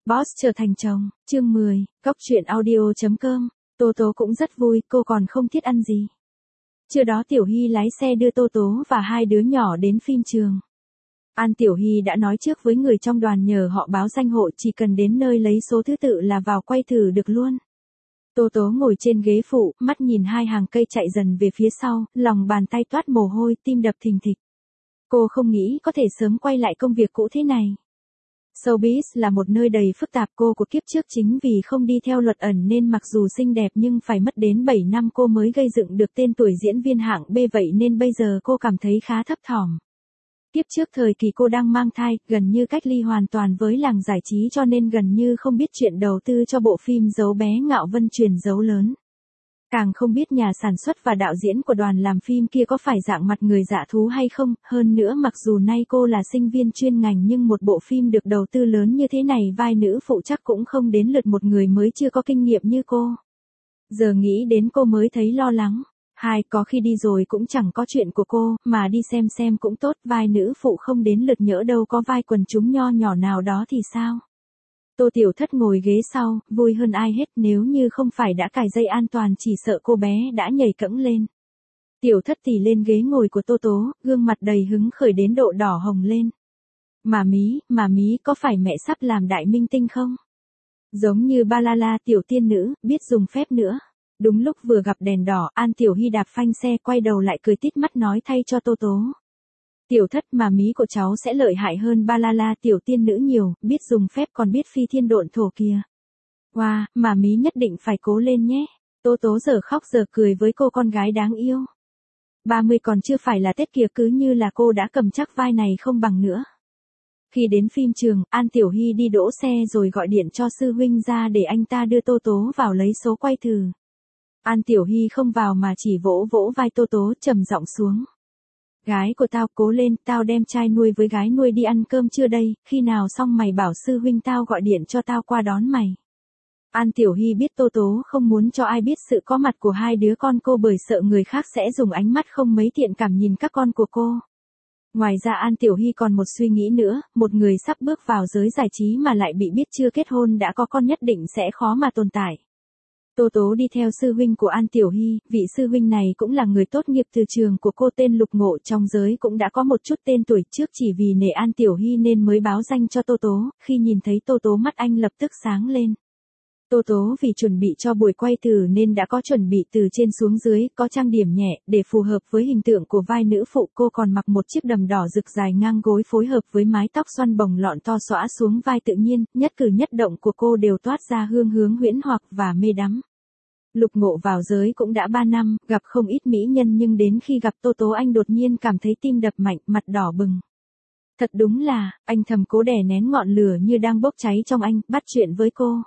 Boss trở thành chồng, chương 10, Góc truyện audio.com. Tô Tố cũng rất vui, cô còn không thiết ăn gì. Trưa đó Tiểu Hy lái xe đưa Tô Tố và hai đứa nhỏ đến phim trường. An Tiểu Hy đã nói trước với người trong đoàn nhờ họ báo danh hộ, chỉ cần đến nơi lấy số thứ tự là vào quay thử được luôn. Tô Tố ngồi trên ghế phụ, mắt nhìn hai hàng cây chạy dần về phía sau, lòng bàn tay toát mồ hôi, tim đập thình thịch. Cô không nghĩ có thể sớm quay lại công việc cũ thế này. Showbiz là một nơi đầy phức tạp, cô của kiếp trước chính vì không đi theo luật ẩn nên mặc dù xinh đẹp nhưng phải mất đến 7 năm cô mới gây dựng được tên tuổi diễn viên hạng B, vậy nên bây giờ cô cảm thấy khá thấp thỏm. Kiếp trước thời kỳ cô đang mang thai, gần như cách ly hoàn toàn với làng giải trí cho nên gần như không biết chuyện đầu tư cho bộ phim Dấu bé Ngạo Vân truyền dấu lớn. Càng không biết nhà sản xuất và đạo diễn của đoàn làm phim kia có phải dạng mặt người dạ thú hay không, hơn nữa mặc dù nay cô là sinh viên chuyên ngành nhưng một bộ phim được đầu tư lớn như thế này vai nữ phụ chắc cũng không đến lượt một người mới chưa có kinh nghiệm như cô. Giờ nghĩ đến cô mới thấy lo lắng. Có khi đi rồi cũng chẳng có chuyện của cô, mà đi xem cũng tốt, vai nữ phụ không đến lượt nhỡ đâu có vai quần chúng nho nhỏ nào đó thì sao? Tô Tiểu Thất ngồi ghế sau, vui hơn ai hết, nếu như không phải đã cài dây an toàn chỉ sợ cô bé đã nhảy cẫng lên. Tiểu Thất tì lên ghế ngồi của Tô Tố, gương mặt đầy hứng khởi đến độ đỏ hồng lên. Mà mí có phải mẹ sắp làm đại minh tinh không? Giống như Ba La La tiểu tiên nữ, biết dùng phép nữa. Đúng lúc vừa gặp đèn đỏ, An Tiểu Hy đạp phanh xe quay đầu lại cười tít mắt nói thay cho Tô Tố. Tiểu Thất, mà mí của cháu sẽ lợi hại hơn Ba La La tiểu tiên nữ nhiều, biết dùng phép còn biết phi thiên độn thổ kìa. Wow, mà mí nhất định phải cố lên nhé. Tô Tố giờ khóc giờ cười với cô con gái đáng yêu. 30 còn chưa phải là Tết kìa, cứ như là cô đã cầm chắc vai này không bằng nữa. Khi đến phim trường, An Tiểu Hy đi đỗ xe rồi gọi điện cho sư huynh ra để anh ta đưa Tô Tố vào lấy số quay thử. An Tiểu Hy không vào mà chỉ vỗ vỗ vai Tô Tố, trầm giọng xuống. Gái của tao, cố lên, tao đem trai nuôi với gái nuôi đi ăn cơm trưa đây, khi nào xong mày bảo sư huynh tao gọi điện cho tao qua đón mày. An Tiểu Hy biết Tô Tố không muốn cho ai biết sự có mặt của hai đứa con cô bởi sợ người khác sẽ dùng ánh mắt không mấy thiện cảm nhìn các con của cô. Ngoài ra An Tiểu Hy còn một suy nghĩ nữa, một người sắp bước vào giới giải trí mà lại bị biết chưa kết hôn đã có con nhất định sẽ khó mà tồn tại. Tô Tố đi theo sư huynh của An Tiểu Hy, vị sư huynh này cũng là người tốt nghiệp từ trường của cô tên Lục Ngộ, trong giới cũng đã có một chút tên tuổi, trước chỉ vì nể An Tiểu Hy nên mới báo danh cho Tô Tố, khi nhìn thấy Tô Tố mắt anh lập tức sáng lên. Tô Tố vì chuẩn bị cho buổi quay thử nên đã có chuẩn bị từ trên xuống dưới, có trang điểm nhẹ, để phù hợp với hình tượng của vai nữ phụ, cô còn mặc một chiếc đầm đỏ rực dài ngang gối phối hợp với mái tóc xoăn bồng lọn to xõa xuống vai tự nhiên, nhất cử nhất động của cô đều toát ra hương hướng huyễn hoặc và mê đắm. Lục Ngộ vào giới cũng đã 3 năm, gặp không ít mỹ nhân nhưng đến khi gặp Tô Tố anh đột nhiên cảm thấy tim đập mạnh, mặt đỏ bừng. Thật đúng là, anh thầm cố đè nén ngọn lửa như đang bốc cháy trong anh, bắt chuyện với cô.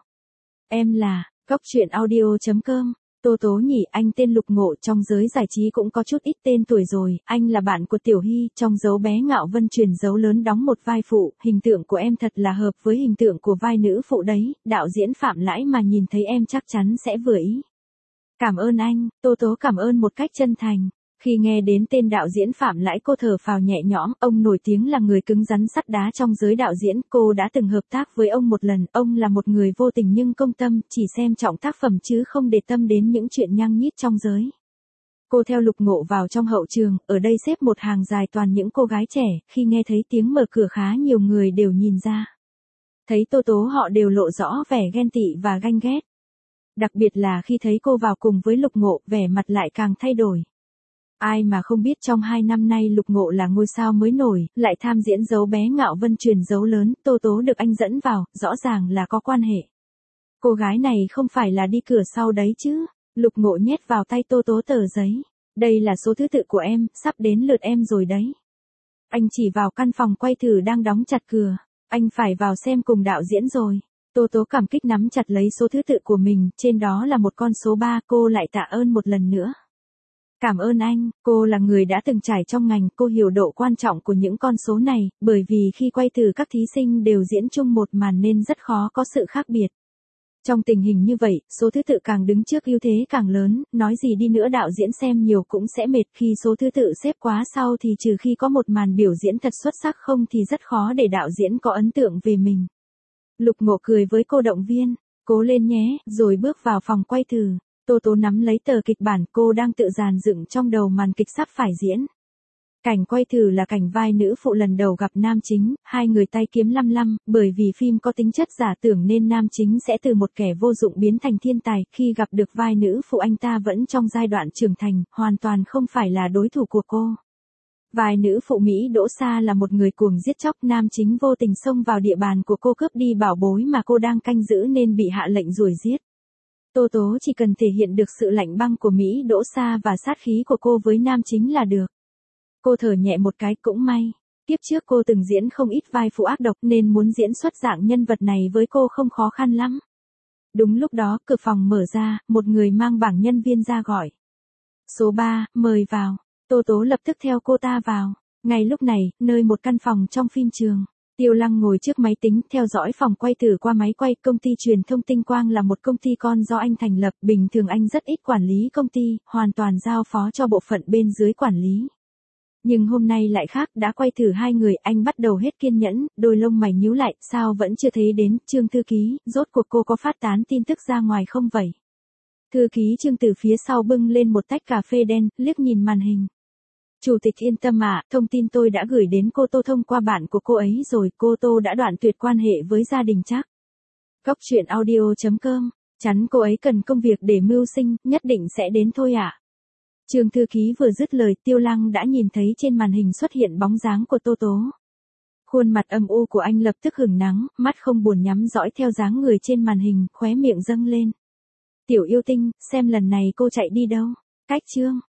Em là, Góc truyện audio.com. Tô Tố nhỉ, anh tên Lục Ngộ, trong giới giải trí cũng có chút ít tên tuổi rồi, anh là bạn của Tiểu Hy, trong Dấu bé Ngạo Vân truyền dấu lớn đóng một vai phụ, hình tượng của em thật là hợp với hình tượng của vai nữ phụ đấy, đạo diễn Phạm Lãi mà nhìn thấy em chắc chắn sẽ vừa ý. Cảm ơn anh, Tô Tố cảm ơn một cách chân thành. Khi nghe đến tên đạo diễn Phạm Lãi cô thở phào nhẹ nhõm, ông nổi tiếng là người cứng rắn sắt đá trong giới đạo diễn, cô đã từng hợp tác với ông một lần, ông là một người vô tình nhưng công tâm, chỉ xem trọng tác phẩm chứ không để tâm đến những chuyện nhăng nhít trong giới. Cô theo Lục Ngộ vào trong hậu trường, ở đây xếp một hàng dài toàn những cô gái trẻ, khi nghe thấy tiếng mở cửa khá nhiều người đều nhìn ra. Thấy Tô Tố họ đều lộ rõ vẻ ghen tị và ganh ghét. Đặc biệt là khi thấy cô vào cùng với Lục Ngộ, vẻ mặt lại càng thay đổi. Ai mà không biết trong 2 năm nay Lục Ngộ là ngôi sao mới nổi, lại tham diễn Dấu bé Ngạo Vân truyền dấu lớn, Tô Tố được anh dẫn vào, rõ ràng là có quan hệ. Cô gái này không phải là đi cửa sau đấy chứ? Lục Ngộ nhét vào tay Tô Tố tờ giấy. Đây là số thứ tự của em, sắp đến lượt em rồi đấy. Anh chỉ vào căn phòng quay thử đang đóng chặt cửa. Anh phải vào xem cùng đạo diễn rồi. Tô Tố cảm kích nắm chặt lấy số thứ tự của mình, trên đó là một con số 3, cô lại tạ ơn một lần nữa. Cảm ơn anh, cô là người đã từng trải trong ngành, cô hiểu độ quan trọng của những con số này, bởi vì khi quay thử các thí sinh đều diễn chung một màn nên rất khó có sự khác biệt. Trong tình hình như vậy, số thứ tự càng đứng trước ưu thế càng lớn, nói gì đi nữa đạo diễn xem nhiều cũng sẽ mệt, khi số thứ tự xếp quá sau thì trừ khi có một màn biểu diễn thật xuất sắc không thì rất khó để đạo diễn có ấn tượng về mình. Lục Ngộ cười với cô động viên, cố lên nhé, rồi bước vào phòng quay thử. Tô Tố nắm lấy tờ kịch bản, cô đang tự dàn dựng trong đầu màn kịch sắp phải diễn. Cảnh quay thử là cảnh vai nữ phụ lần đầu gặp nam chính, hai người tay kiếm lăm lăm, bởi vì phim có tính chất giả tưởng nên nam chính sẽ từ một kẻ vô dụng biến thành thiên tài, khi gặp được vai nữ phụ anh ta vẫn trong giai đoạn trưởng thành, hoàn toàn không phải là đối thủ của cô. Vai nữ phụ Mỹ Đỗ Sa là một người cuồng giết chóc, nam chính vô tình xông vào địa bàn của cô cướp đi bảo bối mà cô đang canh giữ nên bị hạ lệnh đuổi giết. Tô Tố chỉ cần thể hiện được sự lạnh băng của Mỹ Đỗ Sa và sát khí của cô với nam chính là được. Cô thở nhẹ một cái, cũng may. Kiếp trước cô từng diễn không ít vai phụ ác độc nên muốn diễn xuất dạng nhân vật này với cô không khó khăn lắm. Đúng lúc đó, cửa phòng mở ra, một người mang bảng nhân viên ra gọi. Số 3, mời vào. Tô Tố lập tức theo cô ta vào. Ngay lúc này, nơi một căn phòng trong phim trường, Tiêu Lăng ngồi trước máy tính theo dõi phòng quay thử qua máy quay. Công ty truyền thông Tinh Quang là một công ty con do anh thành lập, bình thường anh rất ít quản lý công ty, hoàn toàn giao phó cho bộ phận bên dưới quản lý. Nhưng hôm nay lại khác, đã quay thử hai người, anh bắt đầu hết kiên nhẫn, đôi lông mày nhíu lại, sao vẫn chưa thấy đến, Trương thư ký, rốt cuộc cô có phát tán tin tức ra ngoài không vậy? Thư ký Trương từ phía sau bưng lên một tách cà phê đen, liếc nhìn màn hình. Chủ tịch yên tâm ạ, thông tin tôi đã gửi đến cô Tô thông qua bạn của cô ấy rồi, cô Tô đã đoạn tuyệt quan hệ với gia đình chắc. Góc truyện audio.com, chắn cô ấy cần công việc để mưu sinh, nhất định sẽ đến thôi ạ. Trương thư ký vừa dứt lời, Tiêu Lăng đã nhìn thấy trên màn hình xuất hiện bóng dáng của Tô Tố. Khuôn mặt âm u của anh lập tức hửng nắng, mắt không buồn nhắm dõi theo dáng người trên màn hình, khóe miệng dâng lên. Tiểu yêu tinh, xem lần này cô chạy đi đâu? Cách chương.